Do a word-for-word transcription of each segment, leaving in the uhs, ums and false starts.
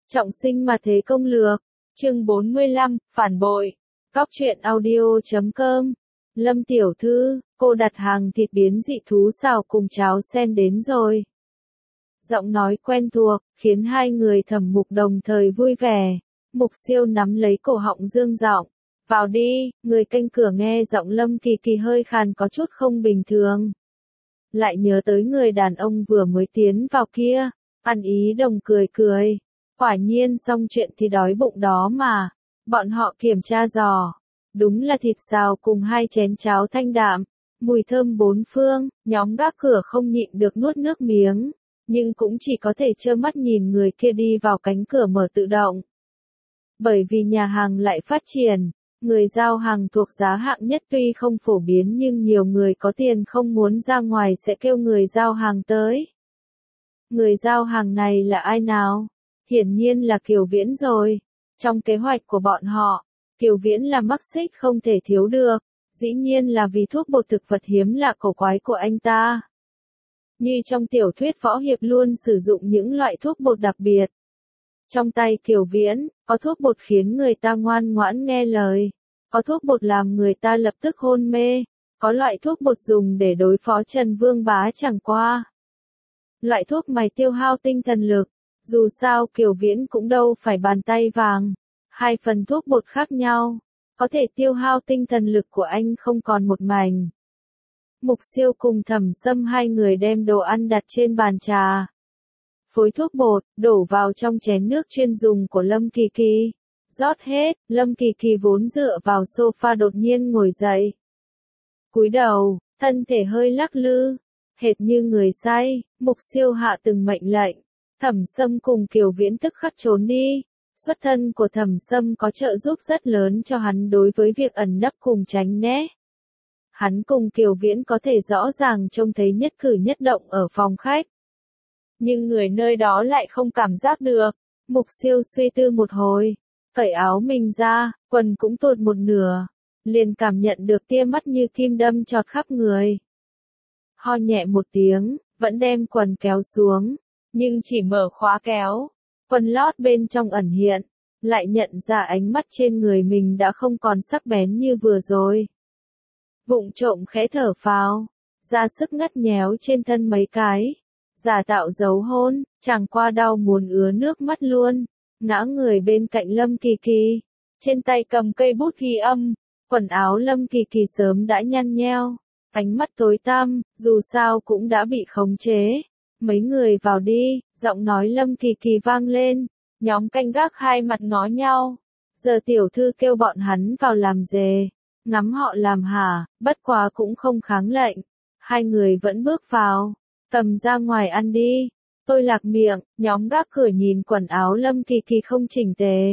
Trọng sinh mà thế công lược, chương bốn mươi lăm, phản bội. Cóc truyện audio chấm com. Lâm tiểu thư, cô đặt hàng thịt biến dị thú xào cùng cháo sen đến rồi. Giọng nói quen thuộc, khiến hai người Thẩm Mục đồng thời vui vẻ. Mục Siêu nắm lấy cổ họng dương giọng, vào đi. Người canh cửa nghe giọng Lâm Kỳ Kỳ hơi khàn có chút không bình thường. Lại nhớ tới người đàn ông vừa mới tiến vào kia, ăn ý đồng cười cười. Quả nhiên xong chuyện thì đói bụng đó mà. Bọn họ kiểm tra giò. Đúng là thịt xào cùng hai chén cháo thanh đạm, mùi thơm bốn phương, nhóm gác cửa không nhịn được nuốt nước miếng, nhưng cũng chỉ có thể trơ mắt nhìn người kia đi vào cánh cửa mở tự động. Bởi vì nhà hàng lại phát triển, người giao hàng thuộc giá hạng nhất tuy không phổ biến nhưng nhiều người có tiền không muốn ra ngoài sẽ kêu người giao hàng tới. Người giao hàng này là ai nào? Hiển nhiên là Kiều Viễn rồi. Trong kế hoạch của bọn họ, Kiều Viễn là mắc xích không thể thiếu được, dĩ nhiên là vì thuốc bột thực vật hiếm lạ cổ quái của anh ta. Như trong tiểu thuyết võ hiệp luôn sử dụng những loại thuốc bột đặc biệt. Trong tay Kiều Viễn, có thuốc bột khiến người ta ngoan ngoãn nghe lời, có thuốc bột làm người ta lập tức hôn mê, có loại thuốc bột dùng để đối phó Trần Vương Bá chẳng qua. Loại thuốc này tiêu hao tinh thần lực, dù sao Kiều Viễn cũng đâu phải bàn tay vàng. Hai phần thuốc bột khác nhau, có thể tiêu hao tinh thần lực của anh không còn một mảnh. Mục Siêu cùng Thẩm Sâm hai người đem đồ ăn đặt trên bàn trà. Phối thuốc bột, đổ vào trong chén nước chuyên dùng của Lâm Kỳ Kỳ. Rót hết, Lâm Kỳ Kỳ vốn dựa vào sofa đột nhiên ngồi dậy. Cúi đầu, thân thể hơi lắc lư, hệt như người say. Mục Siêu hạ từng mệnh lệnh, Thẩm Sâm cùng Kiều Viễn tức khắc trốn đi. Xuất thân của Thẩm Sâm có trợ giúp rất lớn cho hắn đối với việc ẩn nấp cùng tránh né. Hắn cùng Kiều Viễn có thể rõ ràng trông thấy nhất cử nhất động ở phòng khách. Nhưng người nơi đó lại không cảm giác được. Mục Siêu suy tư một hồi, cởi áo mình ra, quần cũng tuột một nửa, liền cảm nhận được tia mắt như kim đâm chọt khắp người. Ho nhẹ một tiếng, vẫn đem quần kéo xuống, nhưng chỉ mở khóa kéo. Quần lót bên trong ẩn hiện, lại nhận ra ánh mắt trên người mình đã không còn sắc bén như vừa rồi. Vụng trộm khẽ thở phào, ra sức ngắt nhéo trên thân mấy cái, giả tạo dấu hôn, chẳng qua đau muốn ứa nước mắt luôn, ngã người bên cạnh Lâm Kỳ Kỳ, trên tay cầm cây bút ghi âm, quần áo Lâm Kỳ Kỳ sớm đã nhăn nheo, ánh mắt tối tăm, dù sao cũng đã bị khống chế. Mấy người vào đi, giọng nói Lâm Kỳ Kỳ vang lên, nhóm canh gác hai mặt ngó nhau. Giờ tiểu thư kêu bọn hắn vào làm dề, ngắm họ làm hả, bất quá cũng không kháng lệnh. Hai người vẫn bước vào, cầm ra ngoài ăn đi. Tôi lạc miệng, nhóm gác cửa nhìn quần áo Lâm Kỳ Kỳ không chỉnh tề.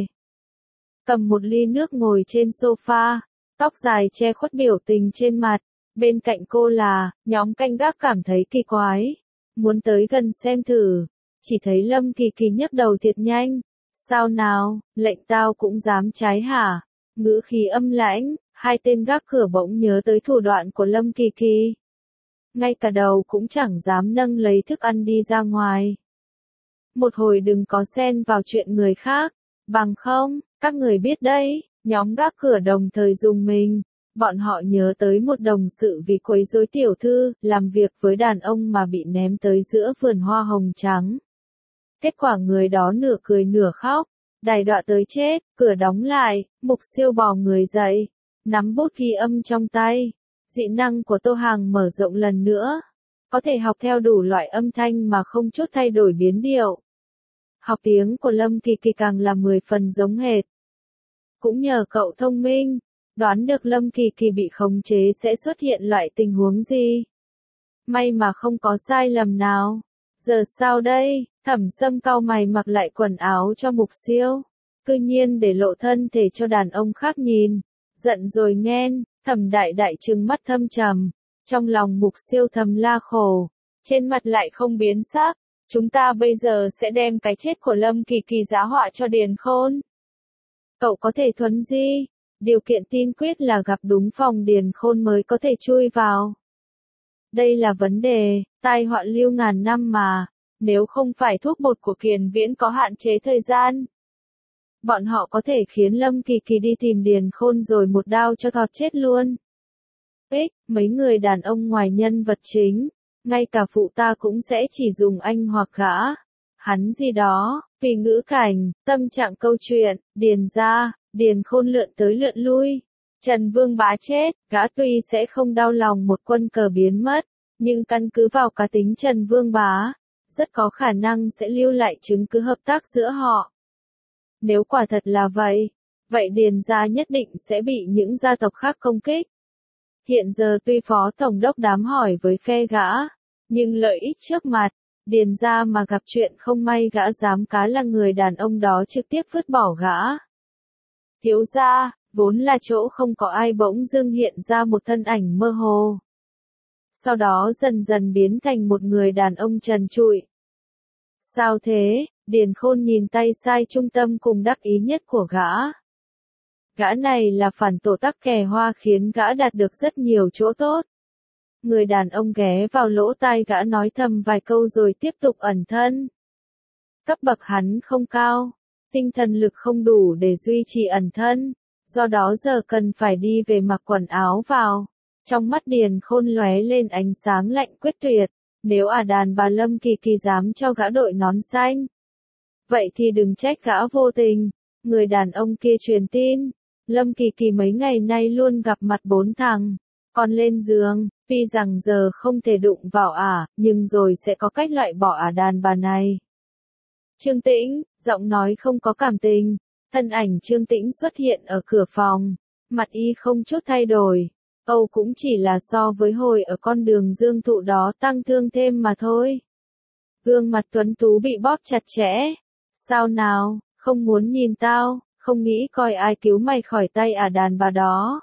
Cầm một ly nước ngồi trên sofa, tóc dài che khuất biểu tình trên mặt. Bên cạnh cô là, nhóm canh gác cảm thấy kỳ quái. Muốn tới gần xem thử, chỉ thấy Lâm Kỳ Kỳ nhấc đầu thiệt nhanh. Sao nào, lệnh tao cũng dám trái hả? Ngữ khí âm lãnh, hai tên gác cửa bỗng nhớ tới thủ đoạn của Lâm Kỳ Kỳ. Ngay cả đầu cũng chẳng dám nâng lấy thức ăn đi ra ngoài. Một hồi đừng có xen vào chuyện người khác, bằng không, các người biết đấy, nhóm gác cửa đồng thời dùng mình. Bọn họ nhớ tới một đồng sự vì quấy rối tiểu thư, làm việc với đàn ông mà bị ném tới giữa vườn hoa hồng trắng. Kết quả người đó nửa cười nửa khóc, đày đọa tới chết, cửa đóng lại, Mục Siêu bò người dậy, nắm bút ghi âm trong tay. Dị năng của Tô Hàng mở rộng lần nữa, có thể học theo đủ loại âm thanh mà không chút thay đổi biến điệu. Học tiếng của Lâm Kỳ Kỳ càng là mười phần giống hệt. Cũng nhờ cậu thông minh, đoán được Lâm Kỳ Kỳ bị khống chế sẽ xuất hiện loại tình huống gì. May mà không có sai lầm nào. Giờ sao đây? Thẩm Sâm cau mày mặc lại quần áo cho Mục Siêu, cư nhiên để lộ thân thể cho đàn ông khác nhìn. Giận rồi nghen, Thẩm Đại Đại trừng mắt thâm trầm, trong lòng Mục Siêu thầm la khổ, trên mặt lại không biến sắc. Chúng ta bây giờ sẽ đem cái chết của Lâm Kỳ Kỳ giá họa cho Điền Khôn. Cậu có thể thuấn di, điều kiện tiên quyết là gặp đúng phòng Điền Khôn mới có thể chui vào. Đây là vấn đề, tai họa lưu ngàn năm mà. Nếu không phải thuốc bột của Kiền Viễn có hạn chế thời gian, bọn họ có thể khiến Lâm Kỳ Kỳ đi tìm Điền Khôn rồi một đao cho thọt chết luôn. Ích, mấy người đàn ông ngoài nhân vật chính, ngay cả phụ ta cũng sẽ chỉ dùng anh hoặc gã. Hắn gì đó, vì ngữ cảnh, tâm trạng câu chuyện, Điền ra, Điền Khôn lượn tới lượn lui. Trần Vương Bá chết, gã tuy sẽ không đau lòng một quân cờ biến mất, nhưng căn cứ vào cá tính Trần Vương Bá, rất có khả năng sẽ lưu lại chứng cứ hợp tác giữa họ. Nếu quả thật là vậy, vậy Điền gia nhất định sẽ bị những gia tộc khác công kích. Hiện giờ tuy phó tổng đốc đám hỏi với phe gã, nhưng lợi ích trước mặt, Điền gia mà gặp chuyện không may gã dám cá là người đàn ông đó trực tiếp vứt bỏ gã. Thiếu gia, vốn là chỗ không có ai bỗng dưng hiện ra một thân ảnh mơ hồ. Sau đó dần dần biến thành một người đàn ông trần trụi. Sao thế? Điền Khôn nhìn tay sai trung tâm cùng đắc ý nhất của gã. Gã này là phản tổ tắc kè hoa khiến gã đạt được rất nhiều chỗ tốt. Người đàn ông ghé vào lỗ tai gã nói thầm vài câu rồi tiếp tục ẩn thân. Cấp bậc hắn không cao, tinh thần lực không đủ để duy trì ẩn thân, do đó giờ cần phải đi về mặc quần áo vào. Trong mắt Điền Khôn lóe lên ánh sáng lạnh quyết tuyệt, nếu à đàn bà Lâm Kỳ Kỳ dám cho gã đội nón xanh, vậy thì đừng trách gã vô tình. Người đàn ông kia truyền tin, Lâm Kỳ Kỳ mấy ngày nay luôn gặp mặt bốn thằng, còn lên giường, tuy rằng giờ không thể đụng vào ả, nhưng rồi sẽ có cách loại bỏ ả đàn bà này. Trương Tĩnh, giọng nói không có cảm tình, thân ảnh Trương Tĩnh xuất hiện ở cửa phòng, mặt y không chút thay đổi. Âu cũng chỉ là so với hồi ở con đường dương thụ đó tăng thương thêm mà thôi. Gương mặt tuấn tú bị bóp chặt chẽ. Sao nào, không muốn nhìn tao, không nghĩ coi ai cứu mày khỏi tay ả đàn bà đó.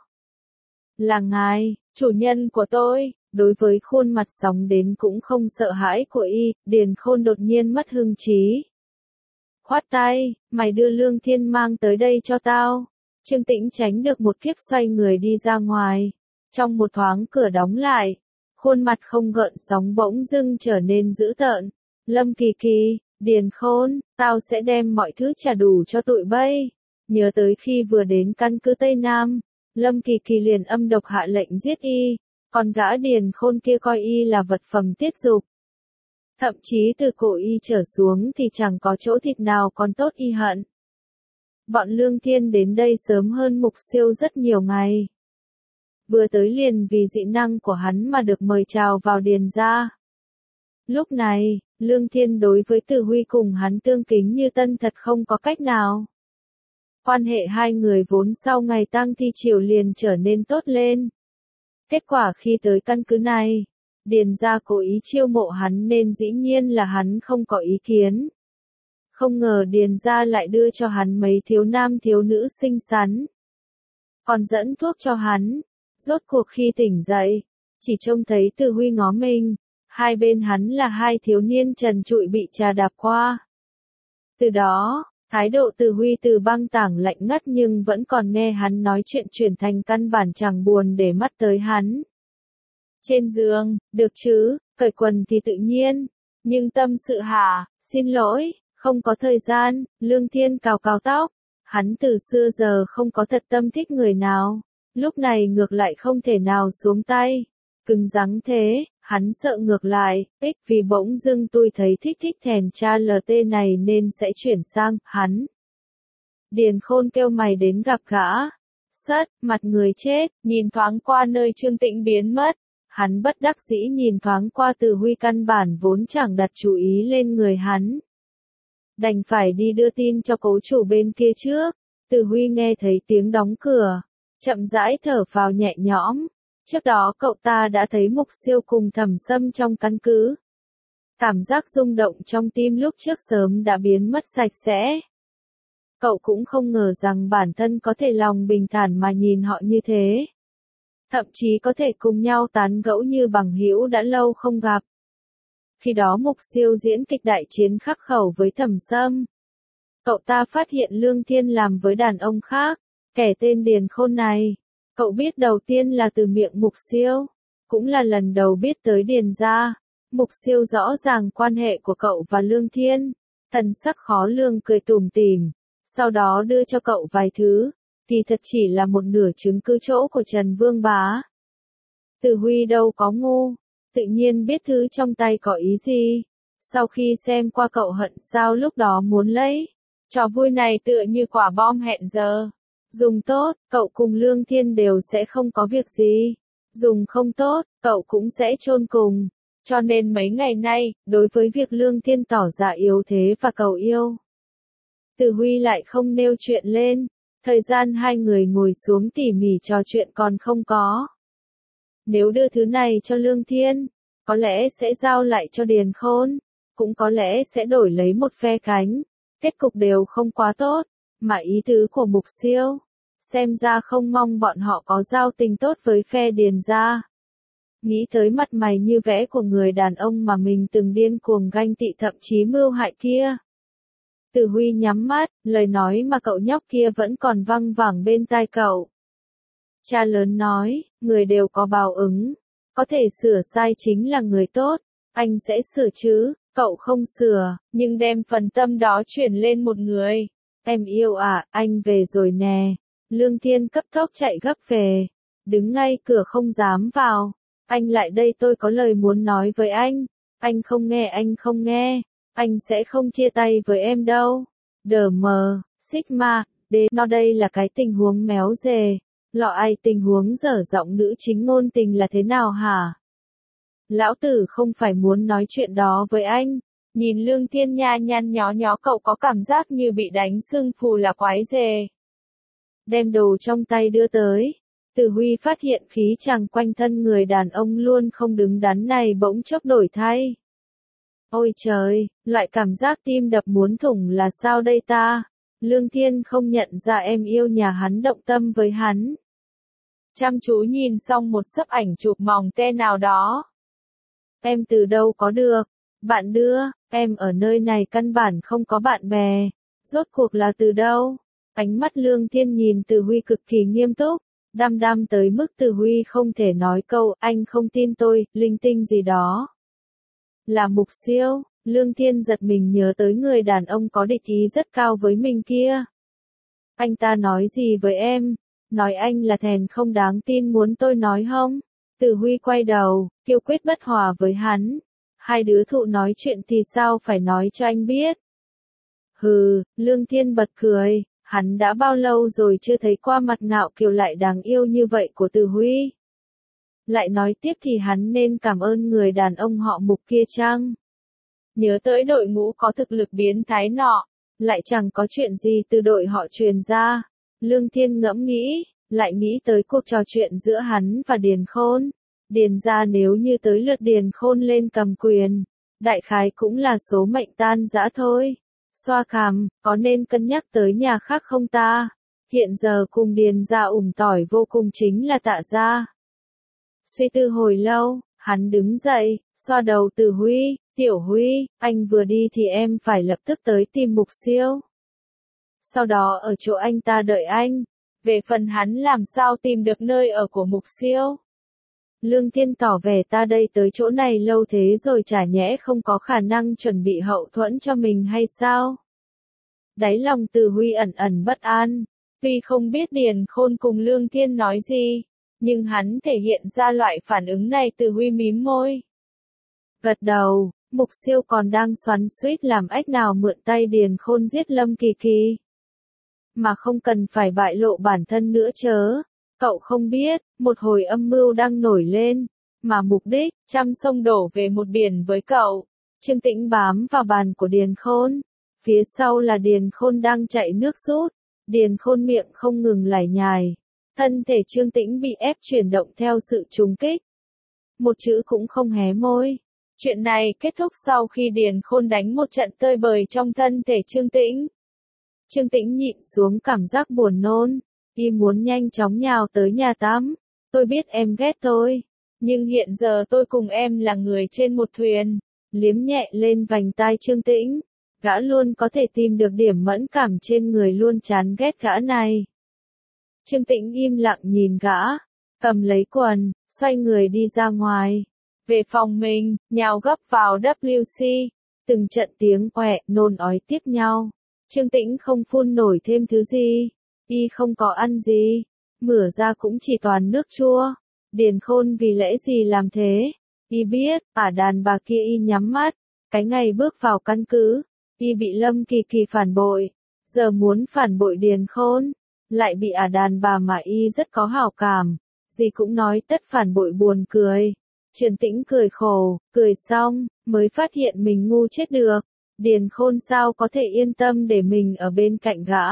Là ngài, chủ nhân của tôi. Đối với khuôn mặt sóng đến cũng không sợ hãi của y, Điền Khôn đột nhiên mất hứng chí. Khoát tay, mày đưa Lương Thiên mang tới đây cho tao. Trương Tĩnh tránh được một kiếp xoay người đi ra ngoài. Trong một thoáng cửa đóng lại, khuôn mặt không gợn sóng bỗng dưng trở nên dữ tợn. Lâm Kỳ Kỳ, Điền Khôn, tao sẽ đem mọi thứ trả đủ cho tụi bay. Nhớ tới khi vừa đến căn cứ Tây Nam, Lâm Kỳ Kỳ liền âm độc hạ lệnh giết y, còn gã Điền Khôn kia coi y là vật phẩm tiết dục. Thậm chí từ cổ y trở xuống thì chẳng có chỗ thịt nào còn tốt y hận. Bọn Lương Thiên đến đây sớm hơn Mục Siêu rất nhiều ngày. Vừa tới liền vì dị năng của hắn mà được mời chào vào Điền gia. Lúc này, Lương Thiên đối với Từ Huy cùng hắn tương kính như tân thật không có cách nào. Quan hệ hai người vốn sau ngày tang thi triều liền trở nên tốt lên. Kết quả khi tới căn cứ này, Điền gia cố ý chiêu mộ hắn nên dĩ nhiên là hắn không có ý kiến. Không ngờ Điền gia lại đưa cho hắn mấy thiếu nam thiếu nữ xinh xắn. Còn dẫn thuốc cho hắn. Rốt cuộc khi tỉnh dậy, chỉ trông thấy Từ Huy ngó mình, hai bên hắn là hai thiếu niên trần trụi bị trà đạp qua. Từ đó, thái độ Từ Huy từ băng tảng lạnh ngắt nhưng vẫn còn nghe hắn nói chuyện chuyển thành căn bản chẳng buồn để mắt tới hắn. Trên giường, được chứ, cởi quần thì tự nhiên, nhưng tâm sự hả, xin lỗi, không có thời gian. Lương Thiên cào cào tóc, hắn từ xưa giờ không có thật tâm thích người nào. Lúc này ngược lại không thể nào xuống tay. Cứng rắn thế, hắn sợ ngược lại, ích vì bỗng dưng tôi thấy thích thích thèn cha lờ tê này nên sẽ chuyển sang, hắn. Điền Khôn kêu mày đến gặp gã. Sất, mặt người chết, nhìn thoáng qua nơi Trương Tĩnh biến mất. Hắn bất đắc dĩ nhìn thoáng qua Từ Huy căn bản vốn chẳng đặt chú ý lên người hắn. Đành phải đi đưa tin cho cố chủ bên kia trước. Từ Huy nghe thấy tiếng đóng cửa. Chậm rãi thở vào nhẹ nhõm. Trước đó cậu ta đã thấy Mục Siêu cùng Thẩm Sâm trong căn cứ. Cảm giác rung động trong tim lúc trước sớm đã biến mất sạch sẽ. Cậu cũng không ngờ rằng bản thân có thể lòng bình thản mà nhìn họ như thế. Thậm chí có thể cùng nhau tán gẫu như bằng hữu đã lâu không gặp. Khi đó Mục Siêu diễn kịch đại chiến khắc khẩu với Thẩm Sâm. Cậu ta phát hiện Lương Thiên làm với đàn ông khác. Kẻ tên Điền Khôn này, cậu biết đầu tiên là từ miệng Mục Siêu, cũng là lần đầu biết tới Điền gia. Mục Siêu rõ ràng quan hệ của cậu và Lương Thiên, thần sắc khó lường cười tủm tỉm, sau đó đưa cho cậu vài thứ, kỳ thật chỉ là một nửa chứng cứ chỗ của Trần Vương Bá. Từ Huy đâu có ngu, tự nhiên biết thứ trong tay có ý gì. Sau khi xem qua cậu hận sao lúc đó muốn lấy. Trò vui này tựa như quả bom hẹn giờ. Dùng tốt, cậu cùng Lương Thiên đều sẽ không có việc gì. Dùng không tốt, cậu cũng sẽ chôn cùng. Cho nên mấy ngày nay, đối với việc Lương Thiên tỏ ra yếu thế và cầu yêu, Từ Huy lại không nêu chuyện lên. Thời gian hai người ngồi xuống tỉ mỉ trò chuyện còn không có. Nếu đưa thứ này cho Lương Thiên, có lẽ sẽ giao lại cho Điền Khôn, cũng có lẽ sẽ đổi lấy một phe cánh. Kết cục đều không quá tốt, mà ý tứ của Mục Siêu, xem ra không mong bọn họ có giao tình tốt với phe Điền gia. Nghĩ tới mặt mày như vẽ của người đàn ông mà mình từng điên cuồng ganh tị thậm chí mưu hại kia. Từ Huy nhắm mắt, lời nói mà cậu nhóc kia vẫn còn văng vẳng bên tai cậu. Cha lớn nói, người đều có báo ứng, có thể sửa sai chính là người tốt, anh sẽ sửa chứ, cậu không sửa, nhưng đem phần tâm đó chuyển lên một người. Em yêu à, anh về rồi nè. Lương Thiên cấp tốc chạy gấp về, đứng ngay cửa không dám vào. Anh lại đây, tôi có lời muốn nói với anh. Anh không nghe, anh không nghe. Anh sẽ không chia tay với em đâu. Đờ mờ, Sigma, đế nó đây là cái tình huống méo dề. Lọ ai tình huống dở giọng nữ chính ngôn tình là thế nào hả? Lão tử không phải muốn nói chuyện đó với anh. Nhìn Lương Thiên nha nhăn nhó nhó, cậu có cảm giác như bị đánh sưng phù là quái dề. Đem đồ trong tay đưa tới. Từ Huy phát hiện khí chàng quanh thân người đàn ông luôn không đứng đắn này bỗng chốc đổi thay. Ôi trời, loại cảm giác tim đập muốn thủng là sao đây ta? Lương Thiên không nhận ra em yêu nhà hắn động tâm với hắn. Chăm chú nhìn xong một sấp ảnh chụp mỏng te nào đó. Em từ đâu có được? Bạn đưa, em ở nơi này căn bản không có bạn bè. Rốt cuộc là từ đâu? Ánh mắt Lương Thiên nhìn Từ Huy cực kỳ nghiêm túc, đăm đăm tới mức Từ Huy không thể nói câu anh không tin tôi, linh tinh gì đó. Là Mục Siêu. Lương Thiên giật mình nhớ tới người đàn ông có địch ý rất cao với mình kia. Anh ta nói gì với em? Nói anh là thèn không đáng tin muốn tôi nói không? Từ Huy quay đầu, kiêu quyết bất hòa với hắn. Hai đứa thụ nói chuyện thì sao phải nói cho anh biết? Hừ, Lương Thiên bật cười, hắn đã bao lâu rồi chưa thấy qua mặt ngạo kiều lại đáng yêu như vậy của Từ Huy. Lại nói tiếp thì hắn nên cảm ơn người đàn ông họ Mục kia chăng? Nhớ tới đội ngũ có thực lực biến thái nọ, lại chẳng có chuyện gì từ đội họ truyền ra. Lương Thiên ngẫm nghĩ, lại nghĩ tới cuộc trò chuyện giữa hắn và Điền Khôn. Điền gia nếu như tới lượt Điền Khôn lên cầm quyền, đại khái cũng là số mệnh tan rã thôi. Xoa cằm, có nên cân nhắc tới nhà khác không ta? Hiện giờ cùng Điền gia ủng tỏi vô cùng chính là Tạ gia. Suy tư hồi lâu, hắn đứng dậy, xoa đầu Từ Huy, Tiểu Huy, anh vừa đi thì em phải lập tức tới tìm Mục Siêu. Sau đó ở chỗ anh ta đợi anh. Về phần hắn làm sao tìm được nơi ở của Mục Siêu? Lương Thiên tỏ vẻ ta đây tới chỗ này lâu thế rồi chả nhẽ không có khả năng chuẩn bị hậu thuẫn cho mình hay sao? Đáy lòng Từ Huy ẩn ẩn bất an, tuy không biết Điền Khôn cùng Lương Thiên nói gì, nhưng hắn thể hiện ra loại phản ứng này. Từ Huy mím môi. Gật đầu, Mục Siêu còn đang xoắn xuýt làm ách nào mượn tay Điền Khôn giết Lâm Kỳ Kỳ. Mà không cần phải bại lộ bản thân nữa chớ. Cậu không biết, một hồi âm mưu đang nổi lên, mà mục đích, trăm sông đổ về một biển với cậu. Trương Tĩnh bám vào bàn của Điền Khôn. Phía sau là Điền Khôn đang chạy nước rút. Điền Khôn miệng không ngừng lải nhải. Thân thể Trương Tĩnh bị ép chuyển động theo sự trùng kích. Một chữ cũng không hé môi. Chuyện này kết thúc sau khi Điền Khôn đánh một trận tơi bời trong thân thể Trương Tĩnh. Trương Tĩnh nhịn xuống cảm giác buồn nôn, y muốn nhanh chóng nhào tới nhà tắm. Tôi biết em ghét tôi, nhưng hiện giờ tôi cùng em là người trên một thuyền. Liếm nhẹ lên vành tai Trương Tĩnh, gã luôn có thể tìm được điểm mẫn cảm trên người luôn chán ghét gã này. Trương Tĩnh im lặng nhìn gã, cầm lấy quần, xoay người đi ra ngoài. về phòng mình, nhào gấp vào W C. Từng trận tiếng quẹ, nôn ói tiếp nhau. Trương Tĩnh không phun nổi thêm thứ gì. Y không có ăn gì. Mửa ra cũng chỉ toàn nước chua. Điền Khôn vì lẽ gì làm thế? Y biết, ả đàn bà kia y nhắm mắt. Cái ngày bước vào căn cứ, y bị Lâm Kỳ Kỳ phản bội. Giờ muốn phản bội Điền Khôn, lại bị ả đàn bà mà y rất có hảo cảm. Gì cũng nói tất phản bội buồn cười. Trương Tĩnh cười khổ, cười xong, mới phát hiện mình ngu chết được. Điền Khôn sao có thể yên tâm để mình ở bên cạnh gã.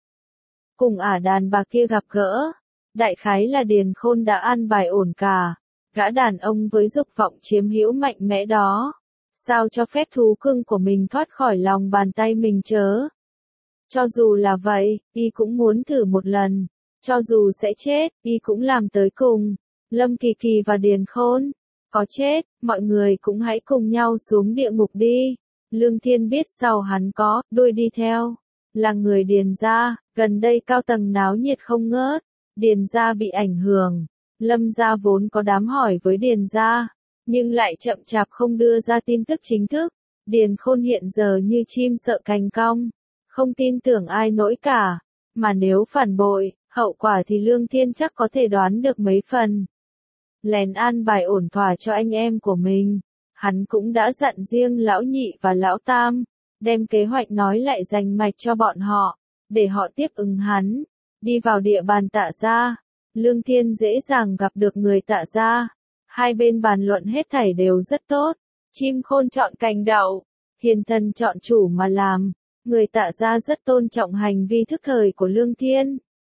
Cùng ả đàn bà kia gặp gỡ. Đại khái là Điền Khôn đã ăn bài ổn cả. Gã đàn ông với dục vọng chiếm hữu mạnh mẽ đó. Sao cho phép thú cưng của mình thoát khỏi lòng bàn tay mình chớ. Cho dù là vậy, y cũng muốn thử một lần. Cho dù sẽ chết, y cũng làm tới cùng. Lâm Kỳ Kỳ và Điền Khôn. Có chết, mọi người cũng hãy cùng nhau xuống địa ngục đi. Lương Thiên biết sau hắn có, đuôi đi theo. Là người Điền gia, gần đây cao tầng náo nhiệt không ngớt. Điền gia bị ảnh hưởng. Lâm gia vốn có đám hỏi với Điền gia, nhưng lại chậm chạp không đưa ra tin tức chính thức. Điền Khôn hiện giờ như chim sợ cành cong. Không tin tưởng ai nổi cả. Mà nếu phản bội, hậu quả thì Lương Thiên chắc có thể đoán được mấy phần. Lén an bài ổn thỏa cho anh em của mình. Hắn cũng đã dặn riêng lão nhị và lão tam, đem kế hoạch nói lại rành mạch cho bọn họ, để họ tiếp ứng hắn. Đi vào địa bàn Tạ gia, Lương Thiên dễ dàng gặp được người Tạ gia. Hai bên bàn luận hết thảy đều rất tốt. Chim khôn chọn cành đậu, hiền thần chọn chủ mà làm. Người Tạ gia rất tôn trọng hành vi thức thời của Lương Thiên.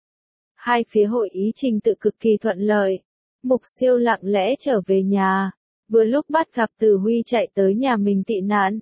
Hai phía hội ý trình tự cực kỳ thuận lợi. Mục Siêu lặng lẽ trở về nhà, vừa lúc bắt gặp Từ Huy chạy tới nhà mình tị nạn.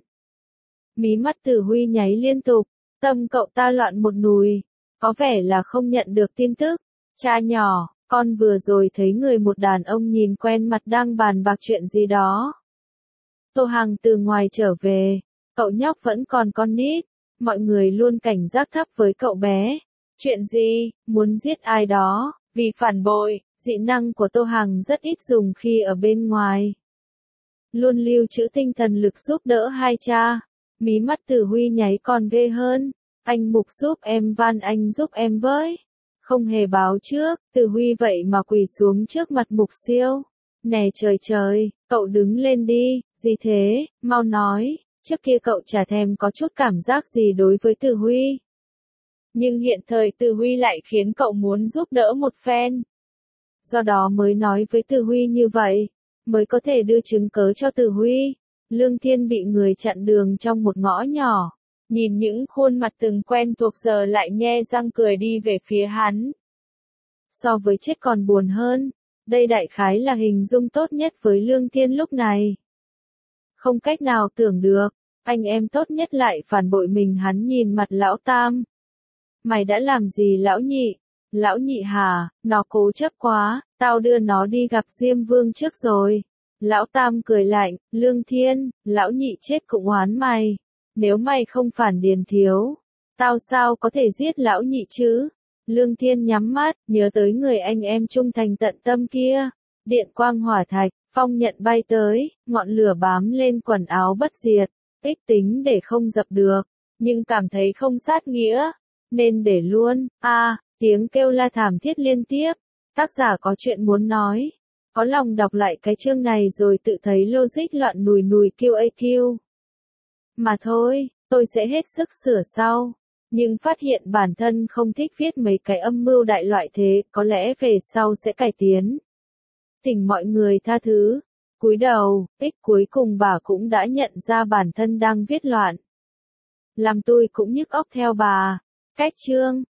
Mí mắt Từ Huy nháy liên tục, tâm cậu ta loạn một nùi, có vẻ là không nhận được tin tức. Cha nhỏ, con vừa rồi thấy người một đàn ông nhìn quen mặt đang bàn bạc chuyện gì đó. Tô Hằng từ ngoài trở về, cậu nhóc vẫn còn con nít, mọi người luôn cảnh giác thấp với cậu bé. Chuyện gì, muốn giết ai đó, vì phản bội. Dị năng của Tô Hằng rất ít dùng khi ở bên ngoài. Luôn lưu trữ tinh thần lực giúp đỡ hai cha. Mí mắt Từ Huy nháy còn ghê hơn. Anh Mục giúp em van anh giúp em với. Không hề báo trước, Từ Huy vậy mà quỳ xuống trước mặt Mục Siêu. Nè trời trời, cậu đứng lên đi, gì thế, mau nói. Trước kia cậu chả thèm có chút cảm giác gì đối với Từ Huy. Nhưng hiện thời Từ Huy lại khiến cậu muốn giúp đỡ một phen. Do đó mới nói với Từ Huy như vậy, mới có thể đưa chứng cớ cho Từ Huy. Lương Thiên bị người chặn đường trong một ngõ nhỏ, nhìn những khuôn mặt từng quen thuộc giờ lại nhe răng cười đi về phía hắn. So với chết còn buồn hơn, đây đại khái là hình dung tốt nhất với Lương Thiên lúc này. Không cách nào tưởng được, anh em tốt nhất lại phản bội mình. Hắn nhìn mặt lão tam. Mày đã làm gì lão nhị? Lão nhị hả, nó cố chấp quá, tao đưa nó đi gặp Diêm Vương trước rồi. Lão Tam cười lạnh, Lương Thiên, lão nhị chết cũng oán mày. Nếu mày không phản Điền thiếu, tao sao có thể giết lão nhị chứ? Lương Thiên nhắm mắt, nhớ tới người anh em trung thành tận tâm kia. Điện quang hỏa thạch, phong nhận bay tới, ngọn lửa bám lên quần áo bất diệt. Ích tính để không dập được, nhưng cảm thấy không sát nghĩa, nên để luôn. A, à, tiếng kêu la thảm thiết liên tiếp. Tác giả có chuyện muốn nói. Có lòng đọc lại cái chương này rồi tự thấy logic loạn nùi nùi Q A Q. Mà thôi, tôi sẽ hết sức sửa sau. Nhưng phát hiện bản thân không thích viết mấy cái âm mưu đại loại thế, có lẽ về sau sẽ cải tiến. Thỉnh mọi người tha thứ. Cúi đầu, ích cuối cùng bà cũng đã nhận ra bản thân đang viết loạn. Làm tôi cũng nhức óc theo bà. Cách chương.